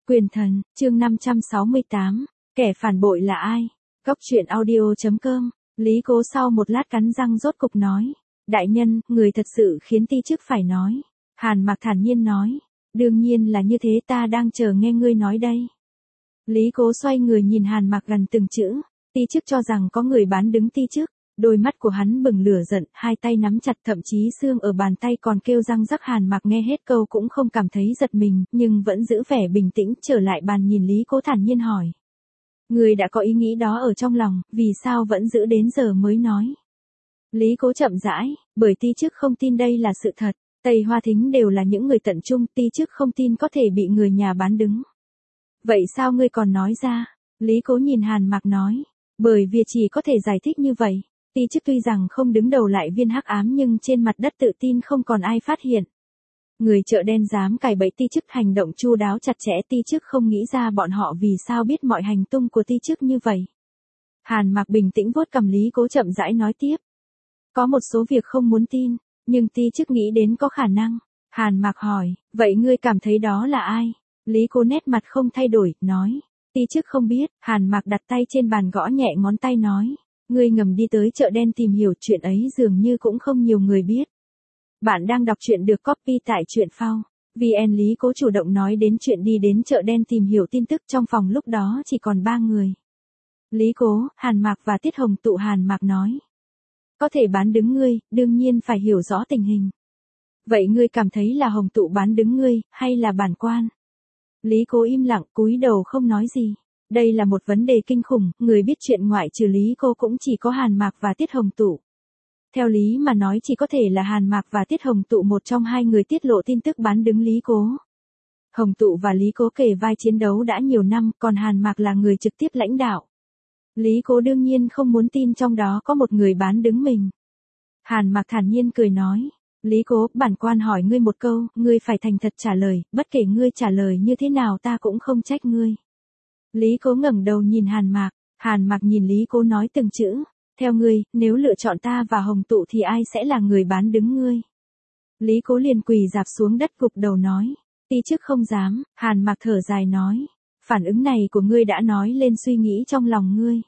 Quyền thần, chương 568, kẻ phản bội là ai? Góc truyện audio.com, Lý Cố sau một lát cắn răng rốt cục nói. Đại nhân, người thật sự khiến ti chức phải nói. Hàn Mặc thản nhiên nói. Đương nhiên là như thế, ta đang chờ nghe ngươi nói đây. Lý Cố xoay người nhìn Hàn Mặc gần từng chữ. Ti chức cho rằng có người bán đứng ti chức. Đôi mắt của hắn bừng lửa giận, hai tay nắm chặt, thậm chí xương ở bàn tay còn kêu răng rắc. Hàn Mặc nghe hết câu cũng không cảm thấy giật mình, nhưng vẫn giữ vẻ bình tĩnh trở lại bàn nhìn Lý Cố thản nhiên hỏi. Người đã có ý nghĩ đó ở trong lòng, vì sao vẫn giữ đến giờ mới nói? Lý Cố chậm rãi, bởi ti chức không tin đây là sự thật. Tây Hoa Thính đều là những người tận trung, ti chức không tin có thể bị người nhà bán đứng. Vậy sao ngươi còn nói ra? Lý Cố nhìn Hàn Mặc nói. Bởi vì chỉ có thể giải thích như vậy. Ti chức tuy rằng không đứng đầu lại viên hắc ám nhưng trên mặt đất tự tin không còn ai phát hiện. Người chợ đen dám cài bẫy ti chức hành động chu đáo chặt chẽ, ti chức không nghĩ ra bọn họ vì sao biết mọi hành tung của ti chức như vậy. Hàn Mặc bình tĩnh vuốt cằm. Lý Cố chậm rãi nói tiếp. Có một số việc không muốn tin, nhưng ti chức nghĩ đến có khả năng. Hàn Mặc hỏi, vậy ngươi cảm thấy đó là ai? Lý Cố nét mặt không thay đổi, nói. Ti chức không biết. Hàn Mặc đặt tay trên bàn gõ nhẹ ngón tay nói. Ngươi ngầm đi tới chợ đen tìm hiểu, chuyện ấy dường như cũng không nhiều người biết. Bạn đang đọc truyện được copy tại truyện phao. VN. Lý Cố chủ động nói đến chuyện đi đến chợ đen tìm hiểu tin tức. Trong phòng lúc đó chỉ còn 3 người. Lý Cố, Hàn Mặc và Tiết Hồng Tụ. Hàn Mặc nói. Có thể bán đứng ngươi, đương nhiên phải hiểu rõ tình hình. Vậy ngươi cảm thấy là Hồng Tụ bán đứng ngươi, hay là bản quan? Lý Cố im lặng, cúi đầu không nói gì. Đây là một vấn đề kinh khủng, người biết chuyện ngoại trừ Lý Cố cũng chỉ có Hàn Mặc và Tiết Hồng Tụ. Theo lý mà nói chỉ có thể là Hàn Mặc và Tiết Hồng Tụ một trong hai người tiết lộ tin tức bán đứng Lý Cố. Hồng Tụ và Lý Cố kề vai chiến đấu đã nhiều năm, còn Hàn Mặc là người trực tiếp lãnh đạo. Lý Cố đương nhiên không muốn tin trong đó có một người bán đứng mình. Hàn Mặc thản nhiên cười nói. Lý Cố, bản quan hỏi ngươi một câu, ngươi phải thành thật trả lời, bất kể ngươi trả lời như thế nào ta cũng không trách ngươi. Lý Cố ngẩng đầu nhìn Hàn Mặc. Hàn Mặc nhìn Lý Cố nói từng chữ. Theo ngươi, nếu lựa chọn ta và Hồng Tụ thì ai sẽ là người bán đứng ngươi? Lý Cố liền quỳ rạp xuống đất gục đầu nói. Ti chức không dám. Hàn Mặc thở dài nói. Phản ứng này của ngươi đã nói lên suy nghĩ trong lòng ngươi.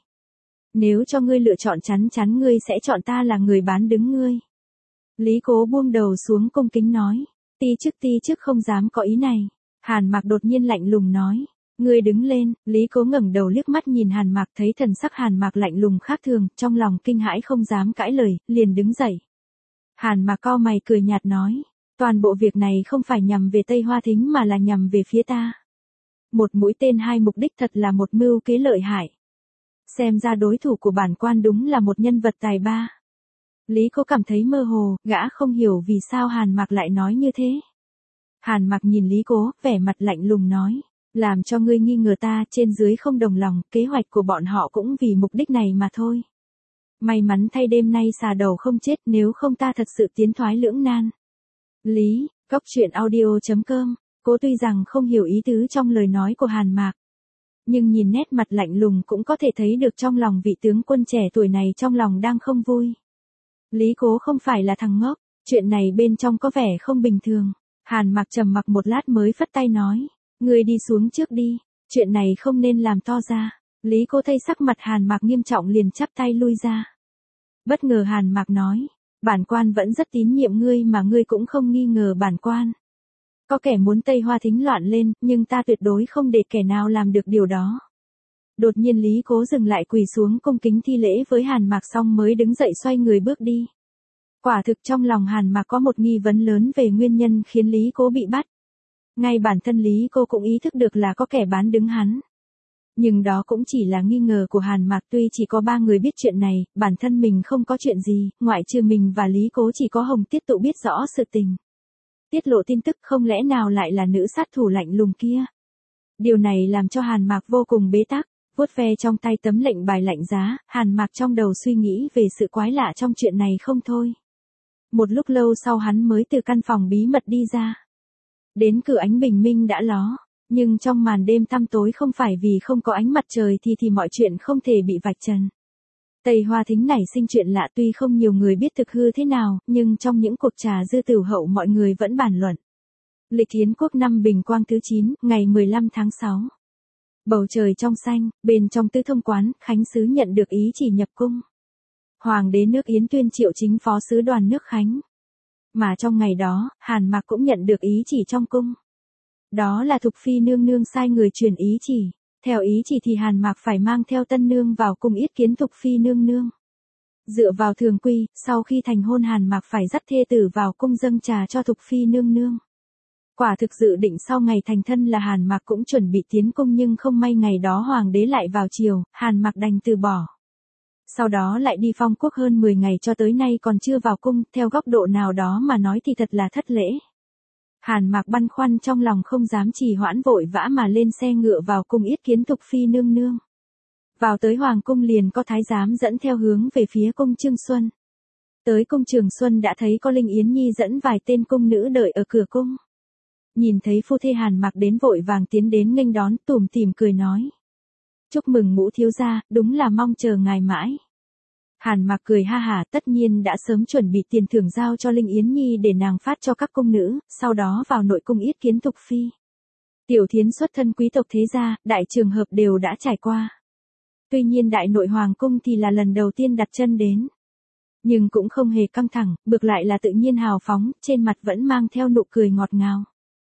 Nếu cho ngươi lựa chọn chắn chắn ngươi sẽ chọn ta là người bán đứng ngươi. Lý Cố buông đầu xuống cung kính nói. Ti chức không dám có ý này. Hàn Mặc đột nhiên lạnh lùng nói. Ngươi đứng lên. Lý Cố ngẩng đầu liếc mắt nhìn Hàn Mặc, thấy thần sắc Hàn Mặc lạnh lùng khác thường, trong lòng kinh hãi không dám cãi lời, liền đứng dậy. Hàn Mặc cau mày cười nhạt nói. Toàn bộ việc này không phải nhằm về Tây Hoa Thính mà là nhằm về phía ta. Một mũi tên hai mục đích, thật là một mưu kế lợi hại. Xem ra đối thủ của bản quan đúng là một nhân vật tài ba. Lý Cố cảm thấy mơ hồ, gã không hiểu vì sao Hàn Mặc lại nói như thế. Hàn Mặc nhìn Lý Cố, vẻ mặt lạnh lùng nói. Làm cho ngươi nghi ngờ ta, trên dưới không đồng lòng, kế hoạch của bọn họ cũng vì mục đích này mà thôi. May mắn thay đêm nay xà đầu không chết, nếu không ta thật sự tiến thoái lưỡng nan. Lý, góc truyện audio.com, Cố tuy rằng không hiểu ý tứ trong lời nói của Hàn Mặc, nhưng nhìn nét mặt lạnh lùng cũng có thể thấy được trong lòng vị tướng quân trẻ tuổi này trong lòng đang không vui. Lý Cố không phải là thằng ngốc, chuyện này bên trong có vẻ không bình thường. Hàn Mặc trầm mặc một lát mới phất tay nói. Ngươi đi xuống trước đi, chuyện này không nên làm to ra. Lý Cố thấy sắc mặt Hàn Mặc nghiêm trọng liền chắp tay lui ra. Bất ngờ Hàn Mặc nói. Bản quan vẫn rất tín nhiệm ngươi mà ngươi cũng không nghi ngờ bản quan. Có kẻ muốn Tây Hoa Thính loạn lên, nhưng ta tuyệt đối không để kẻ nào làm được điều đó. Đột nhiên Lý Cố dừng lại, quỳ xuống cung kính thi lễ với Hàn Mặc xong mới đứng dậy xoay người bước đi. Quả thực trong lòng Hàn Mặc có một nghi vấn lớn về nguyên nhân khiến Lý Cố bị bắt. Ngay bản thân Lý Cố cũng ý thức được là có kẻ bán đứng hắn. Nhưng đó cũng chỉ là nghi ngờ của Hàn Mặc, tuy chỉ có 3 người biết chuyện này, bản thân mình không có chuyện gì, ngoại trừ mình và Lý Cố chỉ có Hồng Tiết Tụ biết rõ sự tình. Tiết lộ tin tức không lẽ nào lại là nữ sát thủ lạnh lùng kia. Điều này làm cho Hàn Mặc vô cùng bế tắc, vuốt ve trong tay tấm lệnh bài lạnh giá, Hàn Mặc trong đầu suy nghĩ về sự quái lạ trong chuyện này không thôi. Một lúc lâu sau hắn mới từ căn phòng bí mật đi ra. Đến cửa ánh bình minh đã ló, nhưng trong màn đêm tăm tối không phải vì không có ánh mặt trời thì mọi chuyện không thể bị vạch trần. Tây Hoa Thính nảy sinh chuyện lạ, tuy không nhiều người biết thực hư thế nào, nhưng trong những cuộc trà dư tửu hậu mọi người vẫn bàn luận. Lịch Hiến Quốc năm Bình Quang thứ 9, ngày 15 tháng 6. Bầu trời trong xanh, bên trong Tư Thông quán, Khánh sứ nhận được ý chỉ nhập cung. Hoàng đế nước Yến tuyên triệu chính phó sứ đoàn nước Khánh. Mà trong ngày đó, Hàn Mạc cũng nhận được ý chỉ trong cung. Đó là Thục Phi nương nương sai người truyền ý chỉ. Theo ý chỉ thì Hàn Mạc phải mang theo tân nương vào cung yết kiến Thục Phi nương nương. Dựa vào thường quy, sau khi thành hôn Hàn Mạc phải dắt thê tử vào cung dâng trà cho Thục Phi nương nương. Quả thực dự định sau ngày thành thân là Hàn Mạc cũng chuẩn bị tiến cung, nhưng không may ngày đó hoàng đế lại vào triều, Hàn Mạc đành từ bỏ. Sau đó lại đi phong quốc hơn 10 ngày cho tới nay còn chưa vào cung, theo góc độ nào đó mà nói thì thật là thất lễ. Hàn Mạc băn khoăn trong lòng không dám trì hoãn, vội vã mà lên xe ngựa vào cung yết kiến Thục Phi nương nương. Vào tới hoàng cung liền có thái giám dẫn theo hướng về phía cung Trường Xuân. Tới cung Trường Xuân đã thấy có Linh Yến Nhi dẫn vài tên cung nữ đợi ở cửa cung. Nhìn thấy phu thê Hàn Mạc đến vội vàng tiến đến nghênh đón, tủm tỉm cười nói: "Chúc mừng Ngũ thiếu gia, đúng là mong chờ ngài mãi." Hàn Mạc cười ha hả, tất nhiên đã sớm chuẩn bị tiền thưởng giao cho Linh Yến Nhi để nàng phát cho các cung nữ, sau đó vào nội cung yết kiến Thục Phi. Tiểu Thiến xuất thân quý tộc thế gia, đại trường hợp đều đã trải qua. Tuy nhiên đại nội hoàng cung thì là lần đầu tiên đặt chân đến. Nhưng cũng không hề căng thẳng, ngược lại là tự nhiên hào phóng, trên mặt vẫn mang theo nụ cười ngọt ngào.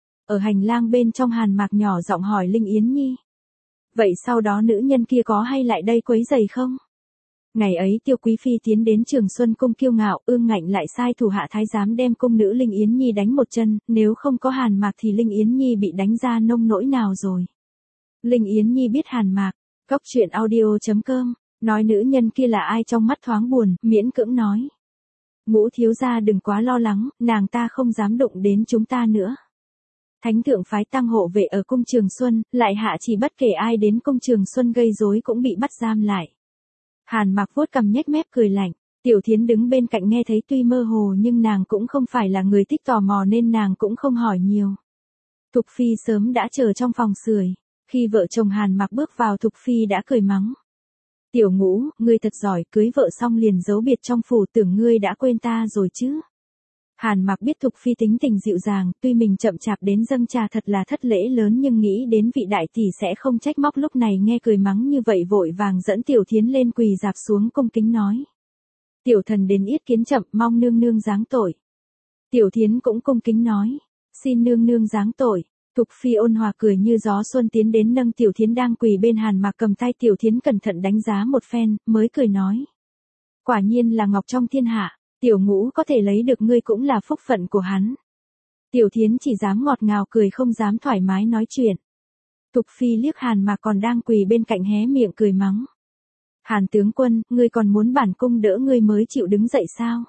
Ở hành lang bên trong Hàn Mạc nhỏ giọng hỏi Linh Yến Nhi: "Vậy sau đó nữ nhân kia có hay lại đây quấy rầy không?" Ngày ấy Tiêu Quý Phi tiến đến Trường Xuân cung kiêu ngạo, ương ngạnh lại sai thủ hạ thái giám đem cung nữ Linh Yến Nhi đánh một chân, nếu không có Hàn Mạc thì Linh Yến Nhi bị đánh ra nông nỗi nào rồi. Linh Yến Nhi biết Hàn Mạc. Cốc truyện audio.com, nói nữ nhân kia là ai trong mắt thoáng buồn, miễn cưỡng nói: "Ngũ thiếu gia đừng quá lo lắng, nàng ta không dám đụng đến chúng ta nữa." Thánh thượng phái tăng hộ vệ ở cung Trường Xuân, lại hạ chỉ bất kể ai đến cung Trường Xuân gây rối cũng bị bắt giam lại. Hàn Mạc vuốt cằm nhếch mép cười lạnh. Tiểu Thiến đứng bên cạnh nghe thấy tuy mơ hồ nhưng nàng cũng không phải là người thích tò mò nên nàng cũng không hỏi nhiều. Thục Phi sớm đã chờ trong phòng sưởi. Khi vợ chồng Hàn Mạc bước vào, Thục Phi đã cười mắng: "Tiểu Ngũ, ngươi thật giỏi, cưới vợ xong liền giấu biệt trong phủ, tưởng ngươi đã quên ta rồi chứ." Hàn Mạc biết Thục Phi tính tình dịu dàng, tuy mình chậm chạp đến dâng trà thật là thất lễ lớn, nhưng nghĩ đến vị đại tỷ sẽ không trách móc, lúc này nghe cười mắng như vậy vội vàng dẫn Tiểu Thiến lên quỳ rạp xuống cung kính nói: "Tiểu thần đến yết kiến chậm, mong nương nương giáng tội." Tiểu Thiến cũng cung kính nói: "Xin nương nương giáng tội." Thục Phi ôn hòa cười như gió xuân tiến đến nâng Tiểu Thiến đang quỳ bên Hàn Mạc cầm tay Tiểu Thiến, cẩn thận đánh giá một phen, mới cười nói: "Quả nhiên là ngọc trong thiên hạ, Tiểu Ngũ có thể lấy được ngươi cũng là phúc phận của hắn." Tiểu Thiến chỉ dám ngọt ngào cười, không dám thoải mái nói chuyện. Thục Phi liếc Hàn Mạc còn đang quỳ bên cạnh, hé miệng cười mắng: "Hàn tướng quân, ngươi còn muốn bản cung đỡ ngươi mới chịu đứng dậy sao?"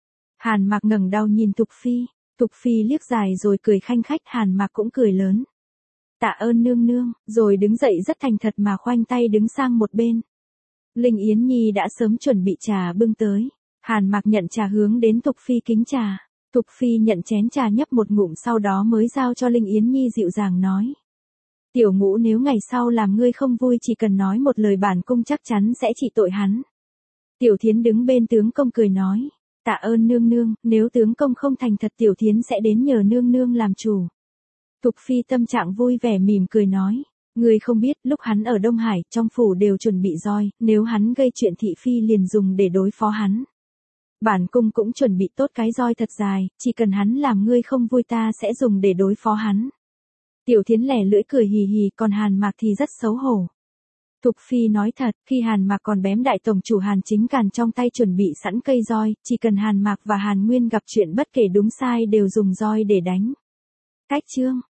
Hàn Mạc ngẩng đầu nhìn Thục Phi. Thục Phi liếc dài rồi cười khanh khách, Hàn Mạc cũng cười lớn: "Tạ ơn nương nương", rồi đứng dậy rất thành thật mà khoanh tay đứng sang một bên. Linh Yến Nhi đã sớm chuẩn bị trà bưng tới. Hàn Mạc nhận trà hướng đến Thục Phi kính trà. Thục Phi nhận chén trà nhấp một ngụm, sau đó mới giao cho Linh Yến Nhi, dịu dàng nói: "Tiểu Ngũ nếu ngày sau làm ngươi không vui chỉ cần nói một lời, bản cung chắc chắn sẽ trị tội hắn." Tiểu Thiến đứng bên tướng công cười nói: "Tạ ơn nương nương, nếu tướng công không thành thật Tiểu Thiến sẽ đến nhờ nương nương làm chủ." Thục Phi tâm trạng vui vẻ mỉm cười nói: "Ngươi không biết, lúc hắn ở Đông Hải, trong phủ đều chuẩn bị roi, nếu hắn gây chuyện thị phi liền dùng để đối phó hắn. Bản cung cũng chuẩn bị tốt cái roi thật dài, chỉ cần hắn làm ngươi không vui ta sẽ dùng để đối phó hắn." Tiểu Thiến lẻ lưỡi cười hì hì, còn Hàn Mạc thì rất xấu hổ. Thục Phi nói thật, khi Hàn Mạc còn bém đại tổng chủ Hàn Chính Càn trong tay chuẩn bị sẵn cây roi, chỉ cần Hàn Mạc và Hàn Nguyên gặp chuyện bất kể đúng sai đều dùng roi để đánh. Cách chương